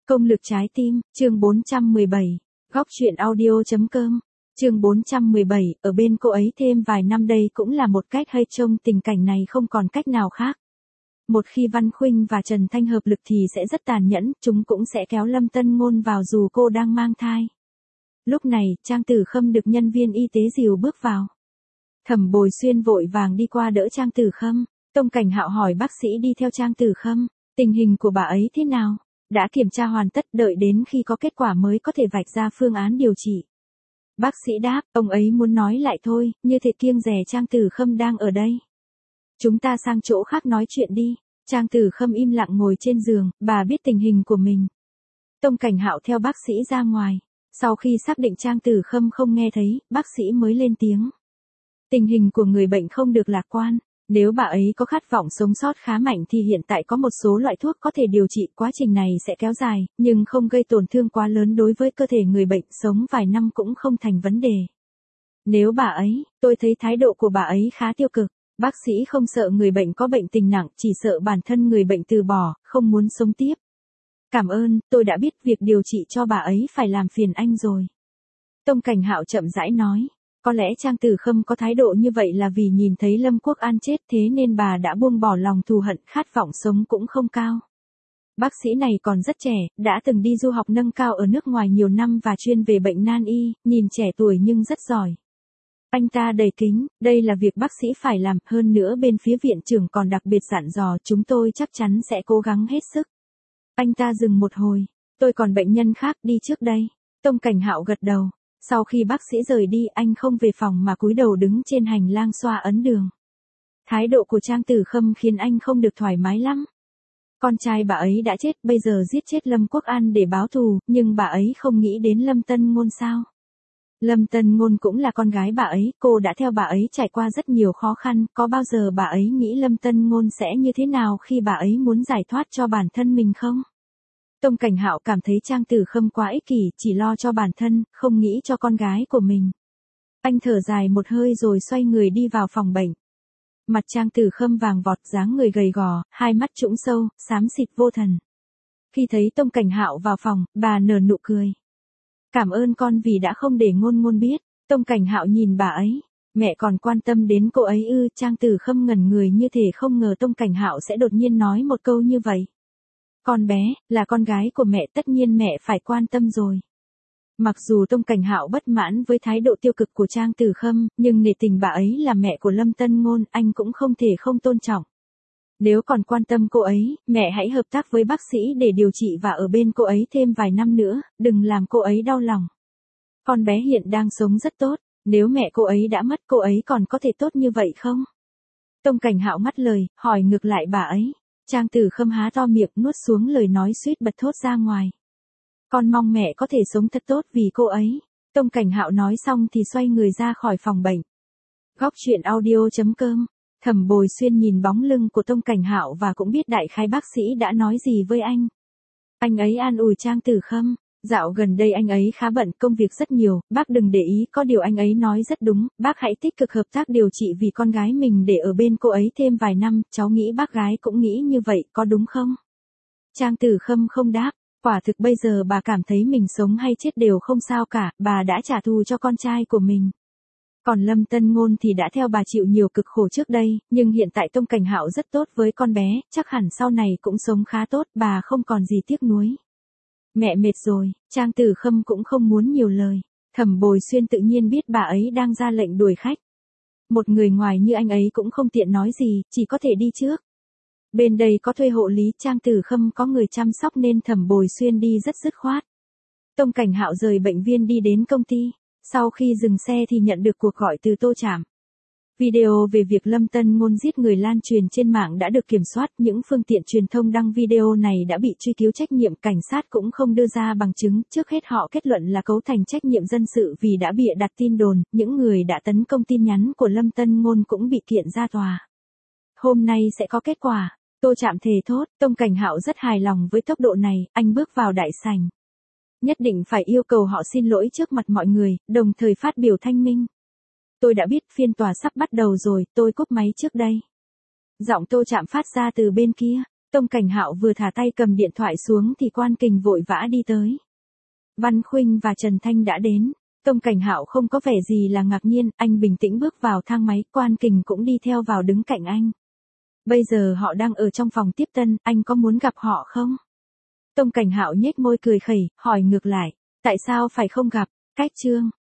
Công lực trái tim, chương 417. Góc truyện audio.com. Chương 417, ở bên cô ấy thêm vài năm đây cũng là một cách hay trông tình cảnh này không còn cách nào khác. Một khi Văn Khuynh và Trần Thanh hợp lực thì sẽ rất tàn nhẫn, chúng cũng sẽ kéo Lâm Tân Ngôn vào dù cô đang mang thai. Lúc này, Trang Tử Khâm được nhân viên y tế dìu bước vào. Thẩm Bồi Xuyên vội vàng đi qua đỡ Trang Tử Khâm. Tông Cảnh Hạo hỏi bác sĩ đi theo Trang Tử Khâm, tình hình của bà ấy thế nào? Đã kiểm tra hoàn tất, đợi đến khi có kết quả mới có thể vạch ra phương án điều trị. Bác sĩ đáp, ông ấy muốn nói lại thôi, như thể kiêng dè Trang Tử Khâm đang ở đây. Chúng ta sang chỗ khác nói chuyện đi. Trang Tử Khâm im lặng ngồi trên giường, bà biết tình hình của mình. Tông Cảnh Hạo theo bác sĩ ra ngoài. Sau khi xác định Trang Tử Khâm không nghe thấy, bác sĩ mới lên tiếng. Tình hình của người bệnh không được lạc quan. Nếu bà ấy có khát vọng sống sót khá mạnh thì hiện tại có một số loại thuốc có thể điều trị, quá trình này sẽ kéo dài, nhưng không gây tổn thương quá lớn đối với cơ thể người bệnh, sống vài năm cũng không thành vấn đề. Nếu bà ấy, tôi thấy thái độ của bà ấy khá tiêu cực, bác sĩ không sợ người bệnh có bệnh tình nặng, chỉ sợ bản thân người bệnh từ bỏ, không muốn sống tiếp. Cảm ơn, tôi đã biết việc điều trị cho bà ấy phải làm phiền anh rồi. Tông Cảnh Hạo chậm rãi nói. Có lẽ Trang Tử Khâm có thái độ như vậy là vì nhìn thấy Lâm Quốc An chết, thế nên bà đã buông bỏ lòng thù hận, khát vọng sống cũng không cao. Bác sĩ này còn rất trẻ, đã từng đi du học nâng cao ở nước ngoài nhiều năm và chuyên về bệnh nan y, nhìn trẻ tuổi nhưng rất giỏi. Anh ta đầy kính, đây là việc bác sĩ phải làm, hơn nữa bên phía viện trưởng còn đặc biệt dặn dò chúng tôi chắc chắn sẽ cố gắng hết sức. Anh ta dừng một hồi, tôi còn bệnh nhân khác, đi trước đây. Tông Cảnh Hạo gật đầu. Sau khi bác sĩ rời đi, anh không về phòng mà cúi đầu đứng trên hành lang xoa ấn đường. Thái độ của Trang Tử Khâm khiến anh không được thoải mái lắm. Con trai bà ấy đã chết, bây giờ giết chết Lâm Quốc An để báo thù, nhưng bà ấy không nghĩ đến Lâm Tân Ngôn sao? Lâm Tân Ngôn cũng là con gái bà ấy, cô đã theo bà ấy trải qua rất nhiều khó khăn, có bao giờ bà ấy nghĩ Lâm Tân Ngôn sẽ như thế nào khi bà ấy muốn giải thoát cho bản thân mình không? Tông Cảnh Hạo cảm thấy Trang Tử Khâm quá ích kỷ, chỉ lo cho bản thân, không nghĩ cho con gái của mình. Anh thở dài một hơi rồi xoay người đi vào phòng bệnh. Mặt Trang Tử Khâm vàng vọt, dáng người gầy gò, hai mắt trũng sâu, xám xịt vô thần. Khi thấy Tông Cảnh Hạo vào phòng, bà nở nụ cười. Cảm ơn con vì đã không để Ngôn Ngôn biết. Tông Cảnh Hạo nhìn bà ấy. Mẹ còn quan tâm đến cô ấy ư? Trang Tử Khâm ngẩn người như thể không ngờ Tông Cảnh Hạo sẽ đột nhiên nói một câu như vậy. Con bé, là con gái của mẹ, tất nhiên mẹ phải quan tâm rồi. Mặc dù Tông Cảnh Hạo bất mãn với thái độ tiêu cực của Trang Tử Khâm, nhưng nể tình bà ấy là mẹ của Lâm Tân Ngôn, anh cũng không thể không tôn trọng. Nếu còn quan tâm cô ấy, mẹ hãy hợp tác với bác sĩ để điều trị và ở bên cô ấy thêm vài năm nữa, đừng làm cô ấy đau lòng. Con bé hiện đang sống rất tốt, nếu mẹ cô ấy đã mất cô ấy còn có thể tốt như vậy không? Tông Cảnh Hạo ngắt lời, hỏi ngược lại bà ấy. Trang Tử Khâm há to miệng nuốt xuống lời nói suýt bật thốt ra ngoài. Con mong mẹ có thể sống thật tốt vì cô ấy. Tông Cảnh Hạo nói xong thì xoay người ra khỏi phòng bệnh. Góc truyện audio.com. Thẩm Bồi Xuyên nhìn bóng lưng của Tông Cảnh Hạo và cũng biết đại khái bác sĩ đã nói gì với anh. Anh ấy an ủi Trang Tử Khâm. Dạo gần đây anh ấy khá bận, công việc rất nhiều, bác đừng để ý, có điều anh ấy nói rất đúng, bác hãy tích cực hợp tác điều trị vì con gái mình để ở bên cô ấy thêm vài năm, cháu nghĩ bác gái cũng nghĩ như vậy, có đúng không? Trang Tử Khâm không đáp, quả thực bây giờ bà cảm thấy mình sống hay chết đều không sao cả, bà đã trả thù cho con trai của mình. Còn Lâm Tân Ngôn thì đã theo bà chịu nhiều cực khổ trước đây, nhưng hiện tại Tông Cảnh Hạo rất tốt với con bé, chắc hẳn sau này cũng sống khá tốt, bà không còn gì tiếc nuối. Mẹ mệt rồi, Trang Tử Khâm cũng không muốn nhiều lời. Thẩm Bồi Xuyên tự nhiên biết bà ấy đang ra lệnh đuổi khách. Một người ngoài như anh ấy cũng không tiện nói gì, chỉ có thể đi trước. Bên đây có thuê hộ lý, Trang Tử Khâm có người chăm sóc nên Thẩm Bồi Xuyên đi rất dứt khoát. Tông Cảnh Hạo rời bệnh viên đi đến công ty. Sau khi dừng xe thì nhận được cuộc gọi từ Tô Trảm. Video về việc Lâm Tân Ngôn giết người lan truyền trên mạng đã được kiểm soát, những phương tiện truyền thông đăng video này đã bị truy cứu trách nhiệm, cảnh sát cũng không đưa ra bằng chứng, trước hết họ kết luận là cấu thành trách nhiệm dân sự vì đã bịa đặt tin đồn, những người đã tấn công tin nhắn của Lâm Tân Ngôn cũng bị kiện ra tòa. Hôm nay sẽ có kết quả, Tô Trạm thề thốt, Tông Cảnh Hạo rất hài lòng với tốc độ này, anh bước vào đại sảnh. Nhất định phải yêu cầu họ xin lỗi trước mặt mọi người, đồng thời phát biểu thanh minh. Tôi đã biết phiên tòa sắp bắt đầu rồi, tôi cúp máy trước đây. Giọng Tô Trạm phát ra từ bên kia. Tông Cảnh Hạo vừa thả tay cầm điện thoại xuống thì Quan Kình vội vã đi tới. Văn Khuynh và Trần Thanh đã đến. Tông Cảnh Hạo không có vẻ gì là ngạc nhiên, anh bình tĩnh bước vào thang máy, Quan Kình cũng đi theo vào đứng cạnh anh. Bây giờ họ đang ở trong phòng tiếp tân, anh có muốn gặp họ không? Tông Cảnh Hạo nhếch môi cười khẩy, hỏi ngược lại, tại sao phải không gặp, Cách Trương.